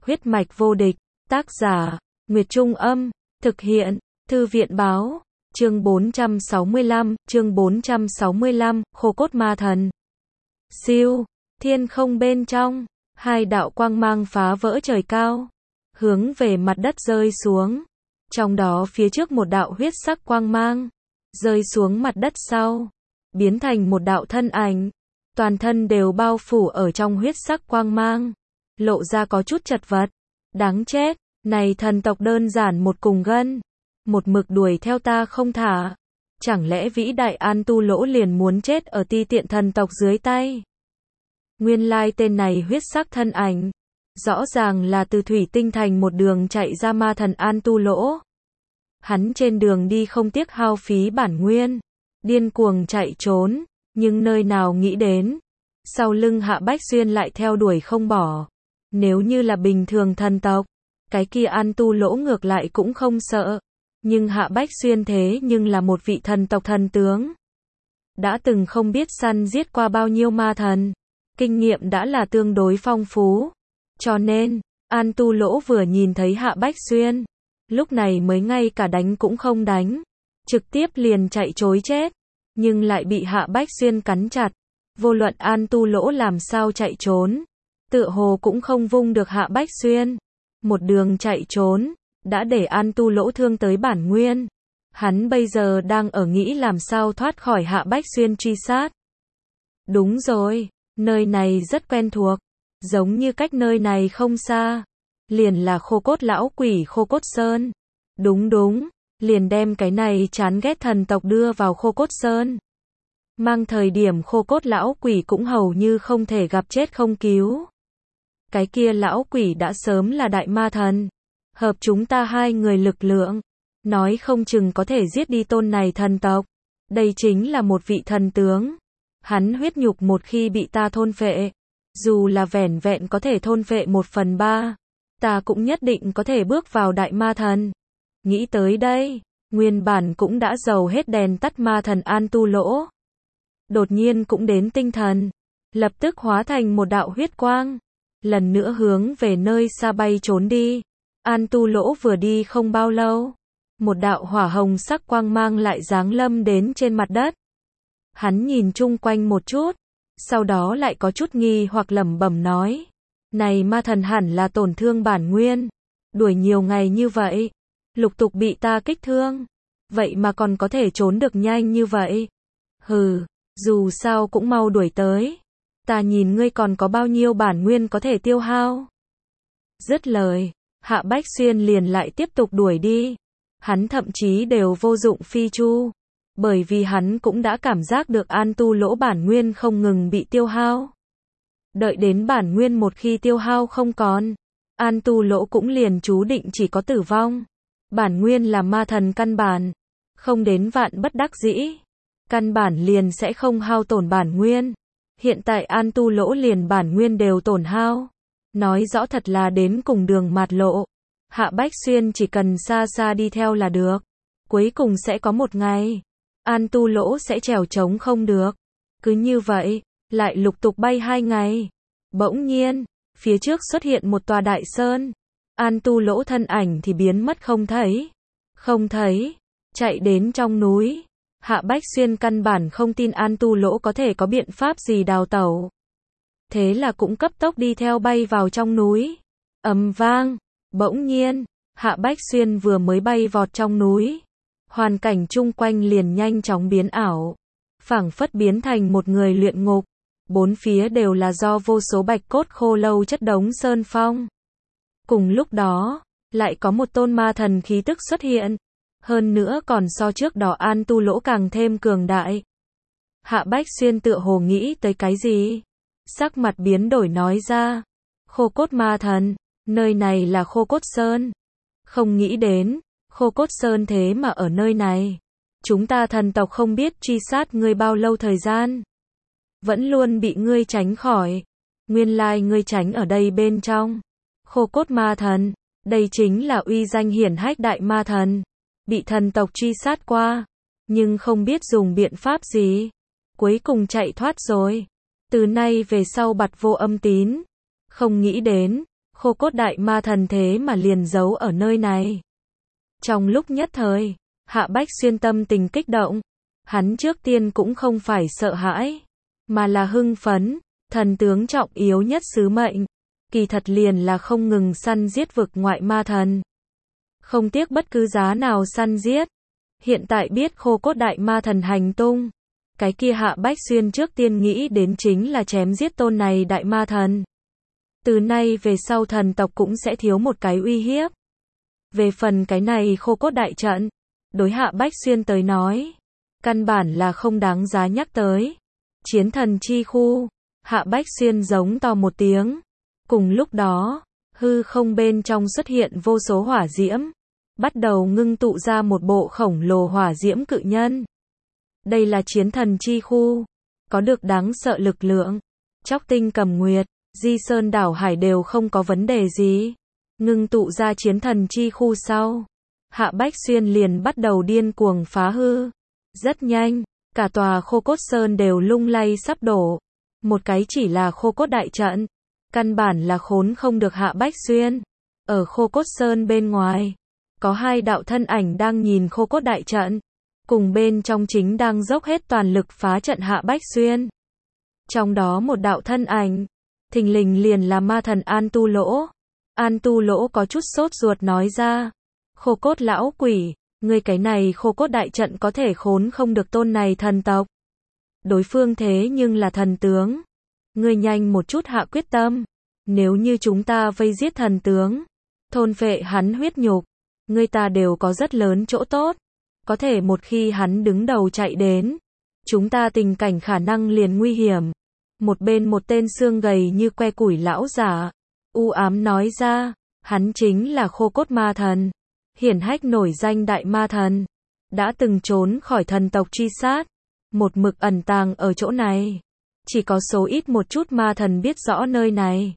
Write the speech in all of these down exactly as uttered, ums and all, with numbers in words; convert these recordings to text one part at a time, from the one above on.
Huyết mạch vô địch, tác giả, Nguyệt Trung Âm, thực hiện, Thư viện báo, chương bốn trăm sáu mươi lăm, chương bốn trăm sáu mươi lăm, khô cốt ma thần. Siêu, thiên không bên trong, hai đạo quang mang phá vỡ trời cao, hướng về mặt đất rơi xuống. Trong đó phía trước một đạo huyết sắc quang mang, rơi xuống mặt đất sau, biến thành một đạo thân ảnh, toàn thân đều bao phủ ở trong huyết sắc quang mang, lộ ra có chút chật vật. Đáng chết, này thần tộc đơn giản một cùng gân, một mực đuổi theo ta không thả. Chẳng lẽ vĩ đại An Tu Lỗ liền muốn chết ở ti tiện thần tộc dưới tay? Nguyên lai tên này huyết sắc thân ảnh, rõ ràng là từ thủy tinh thành một đường chạy ra ma thần An Tu Lỗ. Hắn trên đường đi không tiếc hao phí bản nguyên, điên cuồng chạy trốn, nhưng nơi nào nghĩ đến, sau lưng Hạ Bách Xuyên lại theo đuổi không bỏ. Nếu như là bình thường thần tộc, cái kia An Tu Lỗ ngược lại cũng không sợ, nhưng Hạ Bách Xuyên thế nhưng là một vị thần tộc thần tướng, đã từng không biết săn giết qua bao nhiêu ma thần, kinh nghiệm đã là tương đối phong phú, cho nên An Tu Lỗ vừa nhìn thấy Hạ Bách Xuyên, lúc này mới ngay cả đánh cũng không đánh, trực tiếp liền chạy trối chết, nhưng lại bị Hạ Bách Xuyên cắn chặt. Vô luận An Tu Lỗ làm sao chạy trốn, tựa hồ cũng không vung được Hạ Bách Xuyên. Một đường chạy trốn, đã để An Tu Lỗ thương tới bản nguyên. Hắn bây giờ đang ở nghĩ làm sao thoát khỏi Hạ Bách Xuyên truy sát. Đúng rồi, nơi này rất quen thuộc, giống như cách nơi này không xa, liền là khô cốt lão quỷ Khô Cốt Sơn. Đúng đúng, liền đem cái này chán ghét thần tộc đưa vào Khô Cốt Sơn. Mang thời điểm khô cốt lão quỷ cũng hầu như không thể gặp chết không cứu. Cái kia lão quỷ đã sớm là đại ma thần, hợp chúng ta hai người lực lượng, nói không chừng có thể giết đi tôn này thần tộc. Đây chính là một vị thần tướng. Hắn huyết nhục một khi bị ta thôn phệ, dù là vẻn vẹn có thể thôn phệ một phần ba, ta cũng nhất định có thể bước vào đại ma thần. Nghĩ tới đây, nguyên bản cũng đã dầu hết đèn tắt ma thần An Tu Lỗ, đột nhiên cũng đến tinh thần, lập tức hóa thành một đạo huyết quang, lần nữa hướng về nơi xa bay trốn đi. An Tu Lỗ vừa đi không bao lâu, một đạo hỏa hồng sắc quang mang lại giáng lâm đến trên mặt đất. Hắn nhìn chung quanh một chút, sau đó lại có chút nghi hoặc lẩm bẩm nói, này ma thần hẳn là tổn thương bản nguyên, đuổi nhiều ngày như vậy, lục tục bị ta kích thương, vậy mà còn có thể trốn được nhanh như vậy. Hừ, dù sao cũng mau đuổi tới, ta nhìn ngươi còn có bao nhiêu bản nguyên có thể tiêu hao. Dứt lời, Hạ Bách Xuyên liền lại tiếp tục đuổi đi. Hắn thậm chí đều vô dụng phi chu, bởi vì hắn cũng đã cảm giác được An Tu Lỗ bản nguyên không ngừng bị tiêu hao. Đợi đến bản nguyên một khi tiêu hao không còn, An Tu Lỗ cũng liền chú định chỉ có tử vong. Bản nguyên là ma thần căn bản, không đến vạn bất đắc dĩ, căn bản liền sẽ không hao tổn bản nguyên. Hiện tại An Tu Lỗ liền bản nguyên đều tổn hao, nói rõ thật là đến cùng đường mạt lộ. Hạ Bách Xuyên chỉ cần xa xa đi theo là được, cuối cùng sẽ có một ngày An Tu Lỗ sẽ trèo trống không được. Cứ như vậy, lại lục tục bay hai ngày. Bỗng nhiên, phía trước xuất hiện một tòa đại sơn. An Tu Lỗ thân ảnh thì biến mất không thấy. Không thấy, chạy đến trong núi. Hạ Bách Xuyên căn bản không tin An Tu Lỗ có thể có biện pháp gì đào tẩu. Thế là cũng cấp tốc đi theo bay vào trong núi. Ầm vang, bỗng nhiên, Hạ Bách Xuyên vừa mới bay vọt trong núi, hoàn cảnh chung quanh liền nhanh chóng biến ảo, phảng phất biến thành một người luyện ngục. Bốn phía đều là do vô số bạch cốt khô lâu chất đống sơn phong. Cùng lúc đó, lại có một tôn ma thần khí tức xuất hiện. Hơn nữa còn so trước đó An Tu Lỗ càng thêm cường đại. Hạ Bách Xuyên tựa hồ nghĩ tới cái gì, sắc mặt biến đổi nói ra, khô cốt ma thần, nơi này là Khô Cốt Sơn. Không nghĩ đến, Khô Cốt Sơn thế mà ở nơi này. Chúng ta thần tộc không biết truy sát ngươi bao lâu thời gian, vẫn luôn bị ngươi tránh khỏi. Nguyên lai ngươi tránh ở đây bên trong. Khô cốt ma thần, đây chính là uy danh hiển hách đại ma thần, bị thần tộc truy sát qua, nhưng không biết dùng biện pháp gì, cuối cùng chạy thoát rồi. Từ nay về sau bặt vô âm tín. Không nghĩ đến, Khô cốt đại ma thần thế mà liền giấu ở nơi này. Trong lúc nhất thời, Hạ Bách Xuyên tâm tình kích động. Hắn trước tiên cũng không phải sợ hãi, mà là hưng phấn. Thần tướng trọng yếu nhất sứ mệnh, kỳ thật liền là không ngừng săn giết vực ngoại ma thần. Không tiếc bất cứ giá nào săn giết. Hiện tại biết khô cốt đại ma thần hành tung. Cái kia Hạ Bách Xuyên trước tiên nghĩ đến chính là chém giết tôn này đại ma thần. Từ nay về sau thần tộc cũng sẽ thiếu một cái uy hiếp. Về phần cái này khô cốt đại trận, đối Hạ Bách Xuyên tới nói, căn bản là không đáng giá nhắc tới. Chiến thần chi khu, Hạ Bách Xuyên giống to một tiếng. Cùng lúc đó, hư không bên trong xuất hiện vô số hỏa diễm, bắt đầu ngưng tụ ra một bộ khổng lồ hỏa diễm cự nhân. Đây là chiến thần chi khu, có được đáng sợ lực lượng. Chóc tinh cầm nguyệt, di sơn đảo hải đều không có vấn đề gì. Ngưng tụ ra chiến thần chi khu sau, Hạ Bách Xuyên liền bắt đầu điên cuồng phá hư. Rất nhanh, cả tòa khô cốt sơn đều lung lay sắp đổ. Một cái chỉ là khô cốt đại trận, căn bản là khốn không được Hạ Bách Xuyên. Ở khô cốt sơn bên ngoài, có hai đạo thân ảnh đang nhìn khô cốt đại trận, cùng bên trong chính đang dốc hết toàn lực phá trận Hạ Bách Xuyên. Trong đó một đạo thân ảnh, thình lình liền là ma thần An Tu Lỗ. An Tu Lỗ có chút sốt ruột nói ra, khô cốt lão quỷ, ngươi cái này khô cốt đại trận có thể khốn không được tôn này thần tộc. Đối phương thế nhưng là thần tướng. Ngươi nhanh một chút hạ quyết tâm. Nếu như chúng ta vây giết thần tướng, thôn phệ hắn huyết nhục, ngươi ta đều có rất lớn chỗ tốt. Có thể một khi hắn đứng đầu chạy đến, chúng ta tình cảnh khả năng liền nguy hiểm. Một bên một tên xương gầy như que củi lão giả, u ám nói ra, hắn chính là khô cốt ma thần, hiển hách nổi danh đại ma thần, đã từng trốn khỏi thần tộc truy sát, một mực ẩn tàng ở chỗ này. Chỉ có số ít một chút ma thần biết rõ nơi này.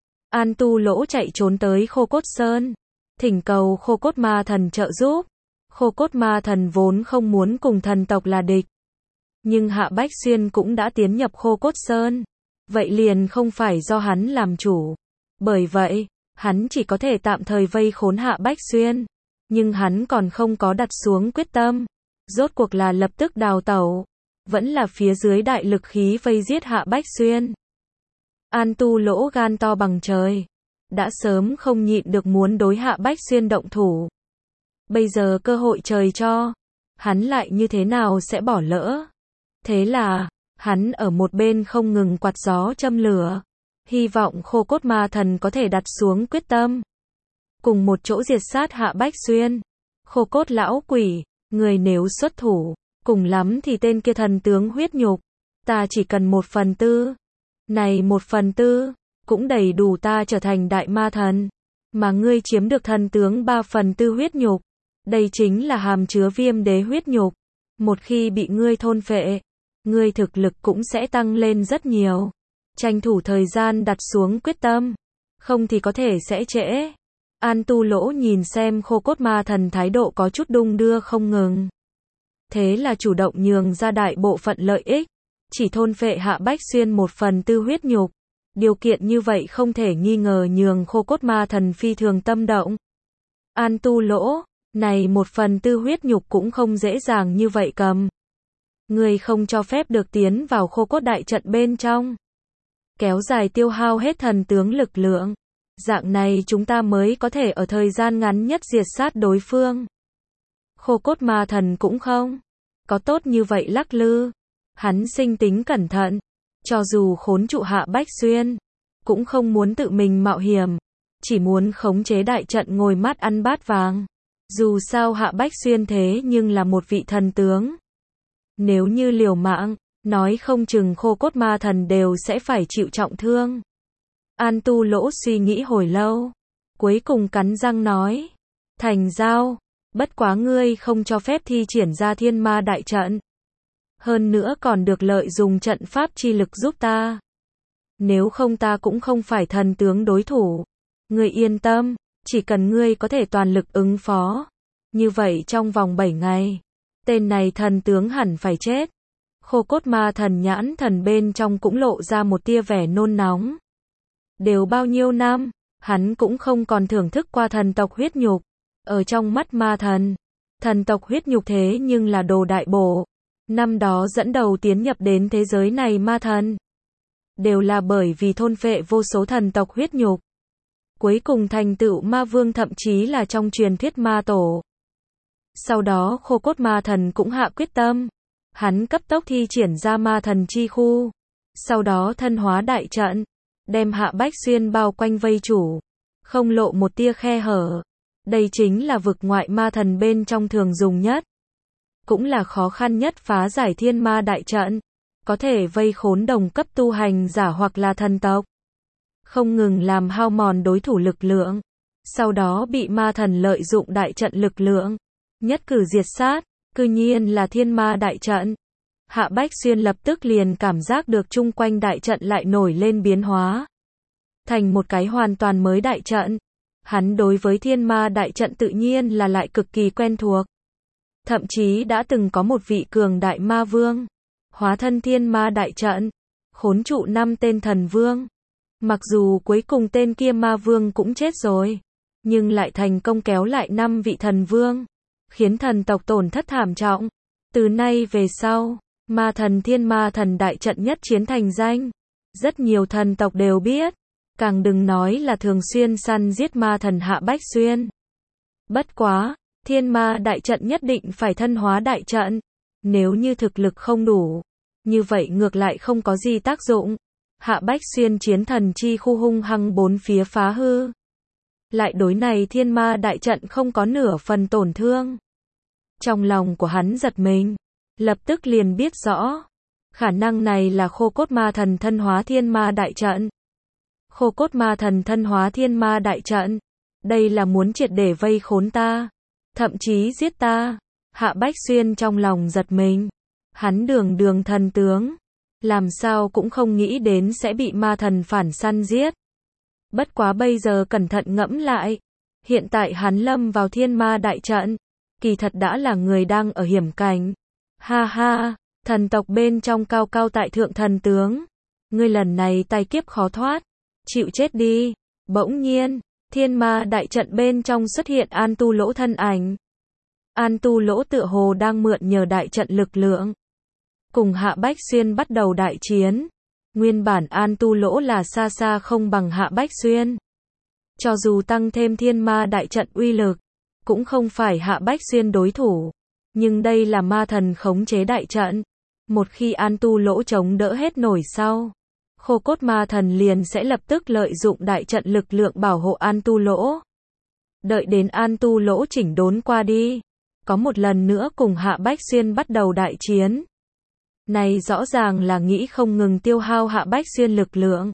An Tu Lỗ chạy trốn tới khô cốt sơn, thỉnh cầu khô cốt ma thần trợ giúp. Khô cốt ma thần vốn không muốn cùng thần tộc là địch. Nhưng Hạ Bách Xuyên cũng đã tiến nhập khô cốt sơn. Vậy liền không phải do hắn làm chủ. Bởi vậy, hắn chỉ có thể tạm thời vây khốn Hạ Bách Xuyên. Nhưng hắn còn không có đặt xuống quyết tâm. Rốt cuộc là lập tức đào tẩu. Vẫn là phía dưới đại lực khí vây giết Hạ Bách Xuyên. An Tu Lỗ gan to bằng trời. Đã sớm không nhịn được muốn đối Hạ Bách Xuyên động thủ. Bây giờ cơ hội trời cho, hắn lại như thế nào sẽ bỏ lỡ. Thế là, hắn ở một bên không ngừng quạt gió châm lửa. Hy vọng khô cốt ma thần có thể đặt xuống quyết tâm. Cùng một chỗ diệt sát Hạ Bách Xuyên. Khô cốt lão quỷ, người nếu xuất thủ, cùng lắm thì tên kia thần tướng huyết nhục. Ta chỉ cần một phần tư. Này một phần tư, cũng đầy đủ ta trở thành đại ma thần. Mà ngươi chiếm được thần tướng ba phần tư huyết nhục. Đây chính là hàm chứa viêm đế huyết nhục. Một khi bị ngươi thôn phệ, ngươi thực lực cũng sẽ tăng lên rất nhiều. Tranh thủ thời gian đặt xuống quyết tâm. Không thì có thể sẽ trễ. An Tu Lỗ nhìn xem khô cốt ma thần thái độ có chút đung đưa không ngừng. Thế là chủ động nhường ra đại bộ phận lợi ích. Chỉ thôn phệ Hạ Bách Xuyên một phần tư huyết nhục. Điều kiện như vậy không thể nghi ngờ nhường khô cốt ma thần phi thường tâm động. An Tu Lỗ, này một phần tư huyết nhục cũng không dễ dàng như vậy cầm. Người không cho phép được tiến vào khô cốt đại trận bên trong. Kéo dài tiêu hao hết thần tướng lực lượng. Dạng này chúng ta mới có thể ở thời gian ngắn nhất diệt sát đối phương. Khô cốt ma thần cũng không có tốt như vậy lắc lư. Hắn sinh tính cẩn thận. Cho dù khốn trụ Hạ Bách Xuyên, cũng không muốn tự mình mạo hiểm. Chỉ muốn khống chế đại trận ngồi mắt ăn bát vàng. Dù sao Hạ Bách Xuyên thế nhưng là một vị thần tướng. Nếu như liều mạng, nói không chừng khô cốt ma thần đều sẽ phải chịu trọng thương. An Tu Lỗ suy nghĩ hồi lâu. Cuối cùng cắn răng nói. Thành giao, bất quá ngươi không cho phép thi triển ra thiên ma đại trận. Hơn nữa còn được lợi dùng trận pháp chi lực giúp ta. Nếu không ta cũng không phải thần tướng đối thủ. Ngươi yên tâm, chỉ cần ngươi có thể toàn lực ứng phó. Như vậy trong vòng bảy ngày, tên này thần tướng hẳn phải chết. Khô cốt ma thần nhãn thần bên trong cũng lộ ra một tia vẻ nôn nóng. Đều bao nhiêu năm, hắn cũng không còn thưởng thức qua thần tộc huyết nhục. Ở trong mắt ma thần, thần tộc huyết nhục thế nhưng là đồ đại bổ. Năm đó dẫn đầu tiến nhập đến thế giới này ma thần, đều là bởi vì thôn phệ vô số thần tộc huyết nhục. Cuối cùng thành tựu ma vương, thậm chí là trong truyền thuyết ma tổ. Sau đó khô cốt ma thần cũng hạ quyết tâm. Hắn cấp tốc thi triển ra ma thần chi khu. Sau đó thân hóa đại trận, đem Hạ Bách Xuyên bao quanh vây chủ, không lộ một tia khe hở. Đây chính là vực ngoại ma thần bên trong thường dùng nhất, cũng là khó khăn nhất phá giải thiên ma đại trận, có thể vây khốn đồng cấp tu hành giả hoặc là thần tộc, không ngừng làm hao mòn đối thủ lực lượng, sau đó bị ma thần lợi dụng đại trận lực lượng, nhất cử diệt sát, cư nhiên là thiên ma đại trận. Hạ Bách Xuyên lập tức liền cảm giác được chung quanh đại trận lại nổi lên biến hóa, thành một cái hoàn toàn mới đại trận. Hắn đối với thiên ma đại trận tự nhiên là lại cực kỳ quen thuộc. Thậm chí đã từng có một vị cường đại ma vương, hóa thân thiên ma đại trận, khốn trụ năm tên thần vương. Mặc dù cuối cùng tên kia ma vương cũng chết rồi, nhưng lại thành công kéo lại năm vị thần vương, khiến thần tộc tổn thất thảm trọng. Từ nay về sau, ma thần thiên ma thần đại trận nhất chiến thành danh. Rất nhiều thần tộc đều biết, càng đừng nói là thường xuyên săn giết ma thần Hạ Bách Xuyên. Bất quá, thiên ma đại trận nhất định phải thân hóa đại trận. Nếu như thực lực không đủ, như vậy ngược lại không có gì tác dụng. Hạ Bách Xuyên chiến thần chi khu hung hăng bốn phía phá hư. Lại đối này thiên ma đại trận không có nửa phần tổn thương. Trong lòng của hắn giật mình, lập tức liền biết rõ, khả năng này là khô cốt ma thần thân hóa thiên ma đại trận. Khô cốt ma thần thân hóa thiên ma đại trận, đây là muốn triệt để vây khốn ta, thậm chí giết ta. Hạ Bách Xuyên trong lòng giật mình, hắn đường đường thần tướng, làm sao cũng không nghĩ đến sẽ bị ma thần phản săn giết. Bất quá bây giờ cẩn thận ngẫm lại, hiện tại hắn lâm vào thiên ma đại trận, kỳ thật đã là người đang ở hiểm cảnh. Ha ha, thần tộc bên trong cao cao tại thượng thần tướng, ngươi lần này tai kiếp khó thoát, chịu chết đi. Bỗng nhiên, thiên ma đại trận bên trong xuất hiện An Tu Lỗ thân ảnh. An Tu Lỗ tựa hồ đang mượn nhờ đại trận lực lượng, cùng Hạ Bách Xuyên bắt đầu đại chiến. Nguyên bản An Tu Lỗ là xa xa không bằng Hạ Bách Xuyên. Cho dù tăng thêm thiên ma đại trận uy lực, cũng không phải Hạ Bách Xuyên đối thủ. Nhưng đây là ma thần khống chế đại trận. Một khi An Tu Lỗ chống đỡ hết nổi sau, khô cốt ma thần liền sẽ lập tức lợi dụng đại trận lực lượng bảo hộ An Tu Lỗ. Đợi đến An Tu Lỗ chỉnh đốn qua đi, có một lần nữa cùng Hạ Bách Xuyên bắt đầu đại chiến. Này rõ ràng là nghĩ không ngừng tiêu hao Hạ Bách Xuyên lực lượng.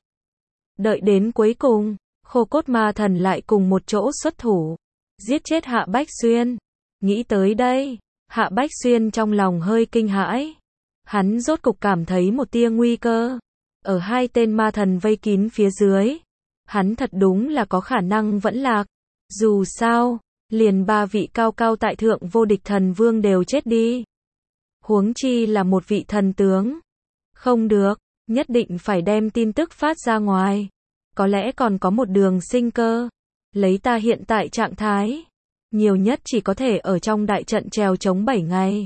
Đợi đến cuối cùng, khô cốt ma thần lại cùng một chỗ xuất thủ, giết chết Hạ Bách Xuyên. Nghĩ tới đây, Hạ Bách Xuyên trong lòng hơi kinh hãi. Hắn rốt cục cảm thấy một tia nguy cơ. Ở hai tên ma thần vây kín phía dưới, hắn thật đúng là có khả năng vẫn lạc. Dù sao, liền ba vị cao cao tại thượng vô địch thần vương đều chết đi, huống chi là một vị thần tướng. Không được, nhất định phải đem tin tức phát ra ngoài. Có lẽ còn có một đường sinh cơ. Lấy ta hiện tại trạng thái, nhiều nhất chỉ có thể ở trong đại trận trèo chống bảy ngày.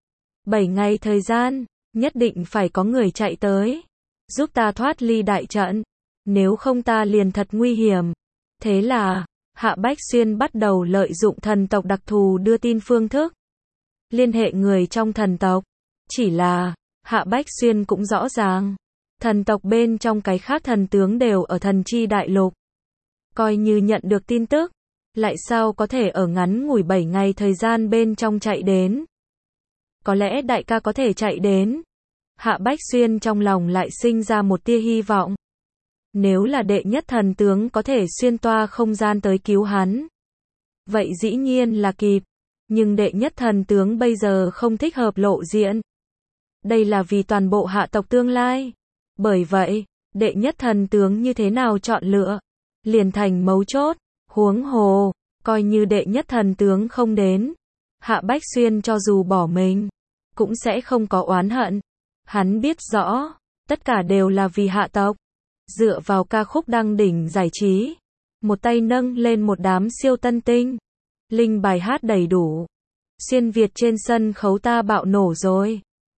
bảy ngày thời gian, nhất định phải có người chạy tới, giúp ta thoát ly đại trận. Nếu không ta liền thật nguy hiểm. Thế là, Hạ Bách Xuyên bắt đầu lợi dụng thần tộc đặc thù đưa tin phương thức, liên hệ người trong thần tộc. Chỉ là, Hạ Bách Xuyên cũng rõ ràng, thần tộc bên trong cái khác thần tướng đều ở thần chi đại lục. Coi như nhận được tin tức, lại sao có thể ở ngắn ngủi bảy ngày thời gian bên trong chạy đến. Có lẽ đại ca có thể chạy đến. Hạ Bách Xuyên trong lòng lại sinh ra một tia hy vọng. Nếu là đệ nhất thần tướng có thể xuyên toa không gian tới cứu hắn, vậy dĩ nhiên là kịp. Nhưng đệ nhất thần tướng bây giờ không thích hợp lộ diện. Đây là vì toàn bộ hạ tộc tương lai. Bởi vậy, đệ nhất thần tướng như thế nào chọn lựa, liền thành mấu chốt. Huống hồ, coi như đệ nhất thần tướng không đến, Hạ Bách Xuyên cho dù bỏ mình, cũng sẽ không có oán hận. Hắn biết rõ, tất cả đều là vì hạ tộc. Dựa vào ca khúc đăng đỉnh giải trí, một tay nâng lên một đám siêu tân tinh. Linh bài hát đầy đủ. Xuyên Việt trên sân khấu ta bạo nổ rồi.